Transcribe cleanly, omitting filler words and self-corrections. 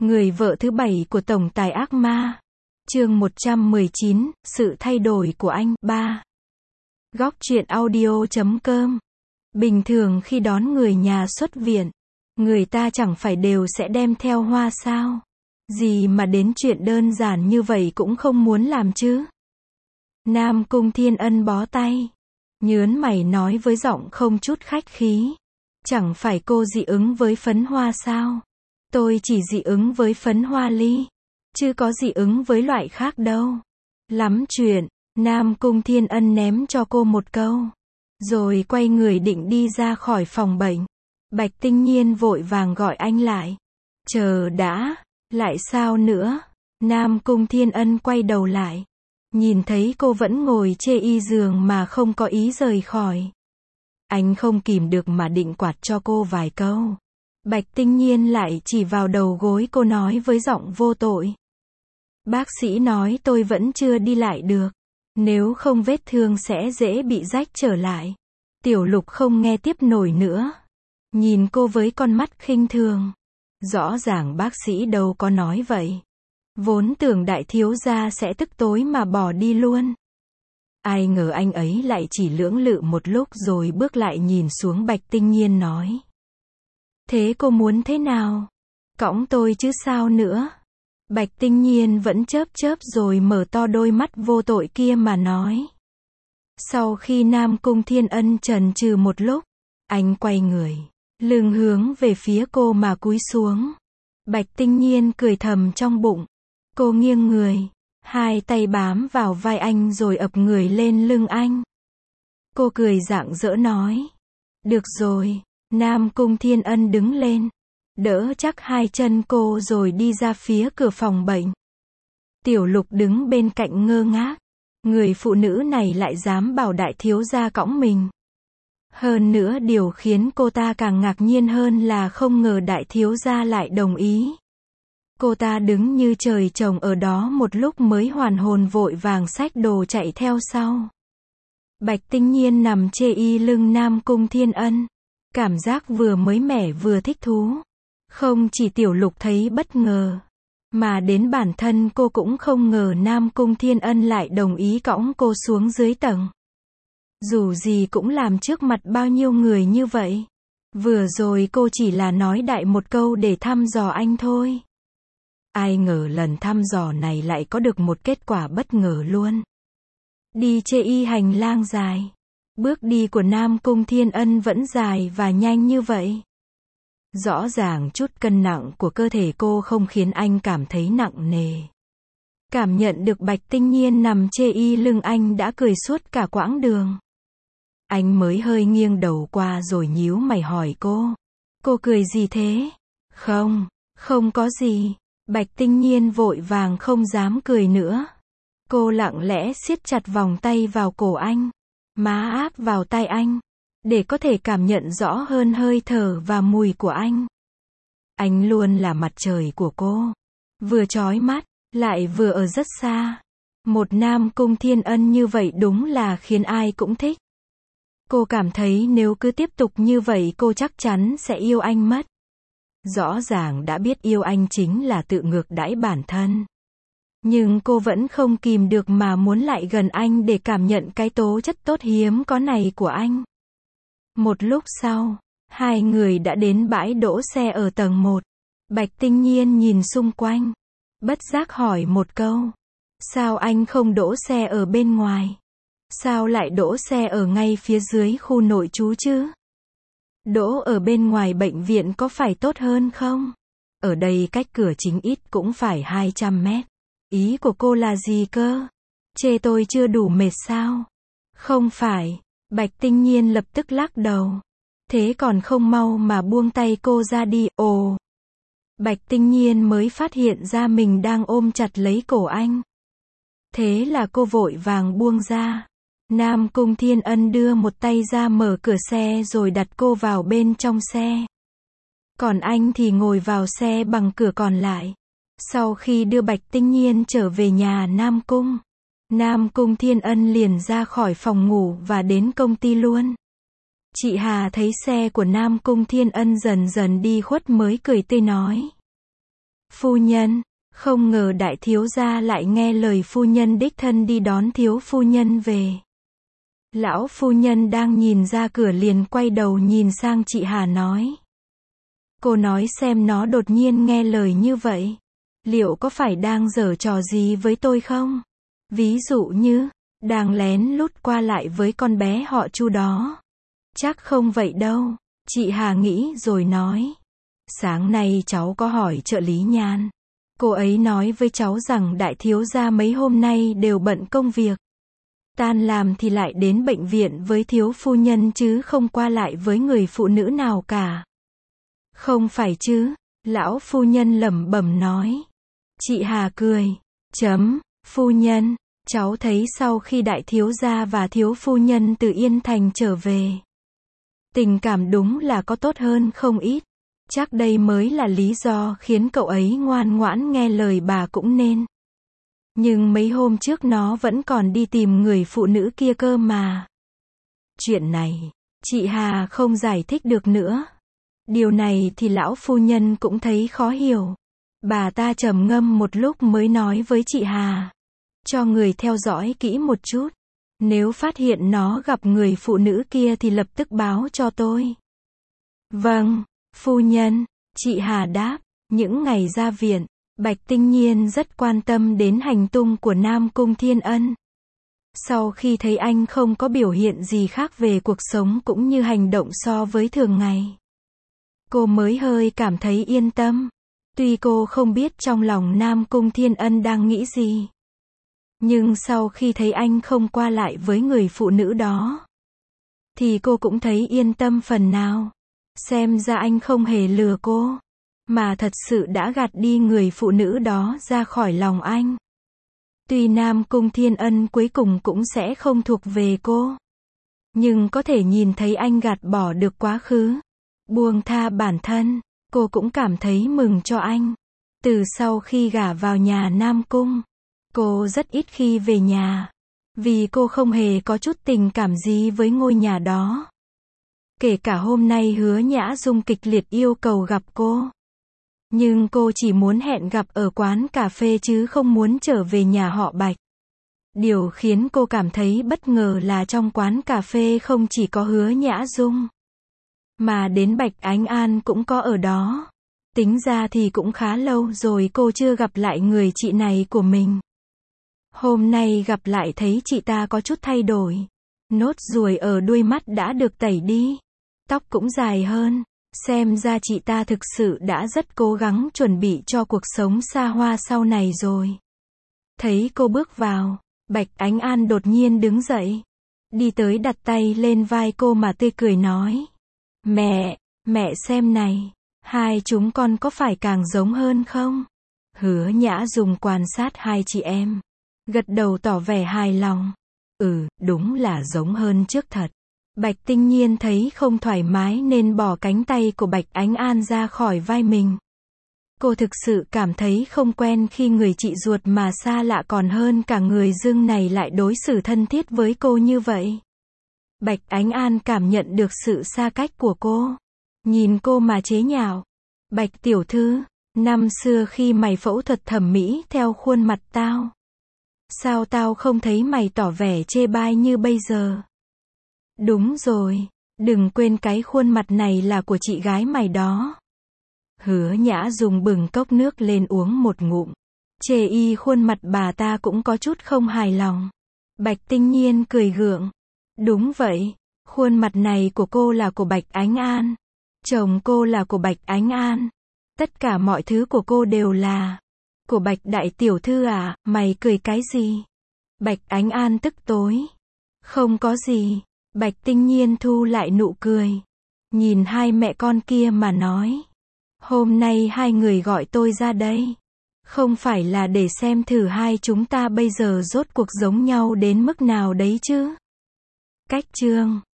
Người vợ thứ 7 của tổng tài ác ma. Chương 119, sự thay đổi của anh. 3. Góc truyện audio.com. Bình thường khi đón người nhà xuất viện, người ta chẳng phải đều sẽ đem theo hoa sao? Gì mà đến chuyện đơn giản như vậy cũng không muốn làm chứ? Nam Cung Thiên Ân bó tay, nhớn mày nói với giọng không chút khách khí. Chẳng phải cô dị ứng với phấn hoa sao? Tôi chỉ dị ứng với phấn hoa ly, chứ có dị ứng với loại khác đâu. Lắm chuyện. Nam Cung Thiên Ân ném cho cô một câu, rồi quay người định đi ra khỏi phòng bệnh. Bạch Tinh Nhiên vội vàng gọi anh lại. Chờ đã, lại sao nữa? Nam Cung Thiên Ân quay đầu lại, nhìn thấy cô vẫn ngồi chê y giường mà không có ý rời khỏi. Anh không kìm được mà định quạt cho cô vài câu. Bạch Tinh Nhiên lại chỉ vào đầu gối cô nói với giọng vô tội. Bác sĩ nói tôi vẫn chưa đi lại được, nếu không vết thương sẽ dễ bị rách trở lại. Tiểu Lục không nghe tiếp nổi nữa, nhìn cô với con mắt khinh thường. Rõ ràng bác sĩ đâu có nói vậy. Vốn tưởng đại thiếu gia sẽ tức tối mà bỏ đi luôn. Ai ngờ anh ấy lại chỉ lưỡng lự một lúc rồi bước lại nhìn xuống Bạch Tinh Nhiên nói. Thế cô muốn thế nào? Cõng tôi chứ sao nữa? Bạch Tinh Nhiên vẫn chớp chớp rồi mở to đôi mắt vô tội kia mà nói. Sau khi Nam Cung Thiên Ân chần chừ một lúc, anh quay người, lưng hướng về phía cô mà cúi xuống. Bạch Tinh Nhiên cười thầm trong bụng. Cô nghiêng người, hai tay bám vào vai anh rồi ập người lên lưng anh. Cô cười rạng rỡ nói. Được rồi. Nam Cung Thiên Ân đứng lên, đỡ chắc hai chân cô rồi đi ra phía cửa phòng bệnh. Tiểu Lục đứng bên cạnh ngơ ngác. Người phụ nữ này lại dám bảo đại thiếu gia cõng mình. Hơn nữa điều khiến cô ta càng ngạc nhiên hơn là không ngờ đại thiếu gia lại đồng ý. Cô ta đứng như trời trồng ở đó một lúc mới hoàn hồn vội vàng xách đồ chạy theo sau. Bạch Tinh Nhiên nằm chê y lưng Nam Cung Thiên Ân. Cảm giác vừa mới mẻ vừa thích thú. Không chỉ Tiểu Lục thấy bất ngờ, mà đến bản thân cô cũng không ngờ Nam Cung Thiên Ân lại đồng ý cõng cô xuống dưới tầng. Dù gì cũng làm trước mặt bao nhiêu người như vậy. Vừa rồi cô chỉ là nói đại một câu để thăm dò anh thôi. Ai ngờ lần thăm dò này lại có được một kết quả bất ngờ luôn. Đi chê y hành lang dài. Bước đi của Nam Cung Thiên Ân vẫn dài và nhanh như vậy. Rõ ràng chút cân nặng của cơ thể cô không khiến anh cảm thấy nặng nề. Cảm nhận được Bạch Tinh Nhiên nằm chê y lưng anh đã cười suốt cả quãng đường. Anh mới hơi nghiêng đầu qua rồi nhíu mày hỏi cô. Cô cười gì thế? Không có gì. Bạch Tinh Nhiên vội vàng không dám cười nữa. Cô lặng lẽ siết chặt vòng tay vào cổ anh, má áp vào tai anh, để có thể cảm nhận rõ hơn hơi thở và mùi của anh. Anh luôn là mặt trời của cô, vừa chói mắt, lại vừa ở rất xa. Một Nam Cung Thiên Ân như vậy đúng là khiến ai cũng thích. Cô cảm thấy nếu cứ tiếp tục như vậy cô chắc chắn sẽ yêu anh mất. Rõ ràng đã biết yêu anh chính là tự ngược đãi bản thân. Nhưng cô vẫn không kìm được mà muốn lại gần anh để cảm nhận cái tố chất tốt hiếm có này của anh. Một lúc sau, hai người đã đến bãi đỗ xe ở tầng 1. Bạch Tinh Nhiên nhìn xung quanh, bất giác hỏi một câu. Sao anh không đỗ xe ở bên ngoài? Sao lại đỗ xe ở ngay phía dưới khu nội trú chứ? Đỗ ở bên ngoài bệnh viện có phải tốt hơn không? Ở đây cách cửa chính ít cũng phải 200 mét. Ý của cô là gì cơ? Chê tôi chưa đủ mệt sao? Không phải. Bạch Tinh Nhiên lập tức lắc đầu. Thế còn không mau mà buông tay cô ra đi. Ồ. Bạch Tinh Nhiên mới phát hiện ra mình đang ôm chặt lấy cổ anh. Thế là cô vội vàng buông ra. Nam Cung Thiên Ân đưa một tay ra mở cửa xe rồi đặt cô vào bên trong xe. Còn anh thì ngồi vào xe bằng cửa còn lại. Sau khi đưa Bạch Tinh Nhiên trở về nhà Nam Cung, Nam Cung Thiên Ân liền ra khỏi phòng ngủ và đến công ty luôn. Chị Hà thấy xe của Nam Cung Thiên Ân dần dần đi khuất mới cười tươi nói. Phu nhân, không ngờ đại thiếu gia lại nghe lời phu nhân đích thân đi đón thiếu phu nhân về. Lão phu nhân đang nhìn ra cửa liền quay đầu nhìn sang chị Hà nói. Cô nói xem nó đột nhiên nghe lời như vậy. Liệu có phải đang giở trò gì với tôi không? Ví dụ như, đang lén lút qua lại với con bé họ Chu đó. Chắc không vậy đâu. Chị Hà nghĩ rồi nói. Sáng nay cháu có hỏi trợ lý Nhan. Cô ấy nói với cháu rằng đại thiếu gia mấy hôm nay đều bận công việc. Tan làm thì lại đến bệnh viện với thiếu phu nhân chứ không qua lại với người phụ nữ nào cả. Không phải chứ, lão phu nhân lẩm bẩm nói. Chị Hà cười. Phu nhân, cháu thấy sau khi đại thiếu gia và thiếu phu nhân từ Yên Thành trở về, tình cảm đúng là có tốt hơn không ít. Chắc đây mới là lý do khiến cậu ấy ngoan ngoãn nghe lời bà cũng nên. Nhưng mấy hôm trước nó vẫn còn đi tìm người phụ nữ kia cơ mà. Chuyện này, chị Hà không giải thích được nữa. Điều này thì lão phu nhân cũng thấy khó hiểu. Bà ta trầm ngâm một lúc mới nói với chị Hà. Cho người theo dõi kỹ một chút. Nếu phát hiện nó gặp người phụ nữ kia thì lập tức báo cho tôi. Vâng, phu nhân, chị Hà đáp. Những ngày ra viện, Bạch Tinh Nhiên rất quan tâm đến hành tung của Nam Cung Thiên Ân. Sau khi thấy anh không có biểu hiện gì khác về cuộc sống cũng như hành động so với thường ngày, cô mới hơi cảm thấy yên tâm. Tuy cô không biết trong lòng Nam Cung Thiên Ân đang nghĩ gì, nhưng sau khi thấy anh không qua lại với người phụ nữ đó, thì cô cũng thấy yên tâm phần nào. Xem ra anh không hề lừa cô, mà thật sự đã gạt đi người phụ nữ đó ra khỏi lòng anh. Tuy Nam Cung Thiên Ân cuối cùng cũng sẽ không thuộc về cô, nhưng có thể nhìn thấy anh gạt bỏ được quá khứ, buông tha bản thân, cô cũng cảm thấy mừng cho anh. Từ sau khi gả vào nhà Nam Cung, cô rất ít khi về nhà, vì cô không hề có chút tình cảm gì với ngôi nhà đó. Kể cả hôm nay Hứa Nhã Dung kịch liệt yêu cầu gặp cô, nhưng cô chỉ muốn hẹn gặp ở quán cà phê chứ không muốn trở về nhà họ Bạch. Điều khiến cô cảm thấy bất ngờ là trong quán cà phê không chỉ có Hứa Nhã Dung, mà đến Bạch Ánh An cũng có ở đó. Tính ra thì cũng khá lâu rồi cô chưa gặp lại người chị này của mình. Hôm nay gặp lại thấy chị ta có chút thay đổi. Nốt ruồi ở đuôi mắt đã được tẩy đi. Tóc cũng dài hơn. Xem ra chị ta thực sự đã rất cố gắng chuẩn bị cho cuộc sống xa hoa sau này rồi. Thấy cô bước vào, Bạch Ánh An đột nhiên đứng dậy. Đi tới đặt tay lên vai cô mà tươi cười nói. Mẹ xem này, hai chúng con có phải càng giống hơn không? Hứa Nhã Dung quan sát hai chị em, gật đầu tỏ vẻ hài lòng. Đúng là giống hơn trước thật. Bạch Tinh Nhiên thấy không thoải mái nên bỏ cánh tay của Bạch Ánh An ra khỏi vai mình. Cô thực sự cảm thấy không quen khi người chị ruột mà xa lạ còn hơn cả người dưng này lại đối xử thân thiết với cô như vậy. Bạch Ánh An cảm nhận được sự xa cách của cô. Nhìn cô mà chế nhạo. Bạch tiểu thư, năm xưa khi mày phẫu thuật thẩm mỹ theo khuôn mặt tao, sao tao không thấy mày tỏ vẻ chê bai như bây giờ? Đúng rồi, đừng quên cái khuôn mặt này là của chị gái mày đó. Hứa Nhã Dung bừng cốc nước lên uống một ngụm. Chê y khuôn mặt bà ta cũng có chút không hài lòng. Bạch Tinh Nhiên cười gượng. Đúng vậy, khuôn mặt này của cô là của Bạch Ánh An. Chồng cô là của Bạch Ánh An. Tất cả mọi thứ của cô đều là của Bạch đại tiểu thư à, mày cười cái gì? Bạch Ánh An tức tối. Không có gì. Bạch Tinh Nhiên thu lại nụ cười. Nhìn hai mẹ con kia mà nói. Hôm nay hai người gọi tôi ra đây, không phải là để xem thử hai chúng ta bây giờ rốt cuộc giống nhau đến mức nào đấy chứ. Cách chương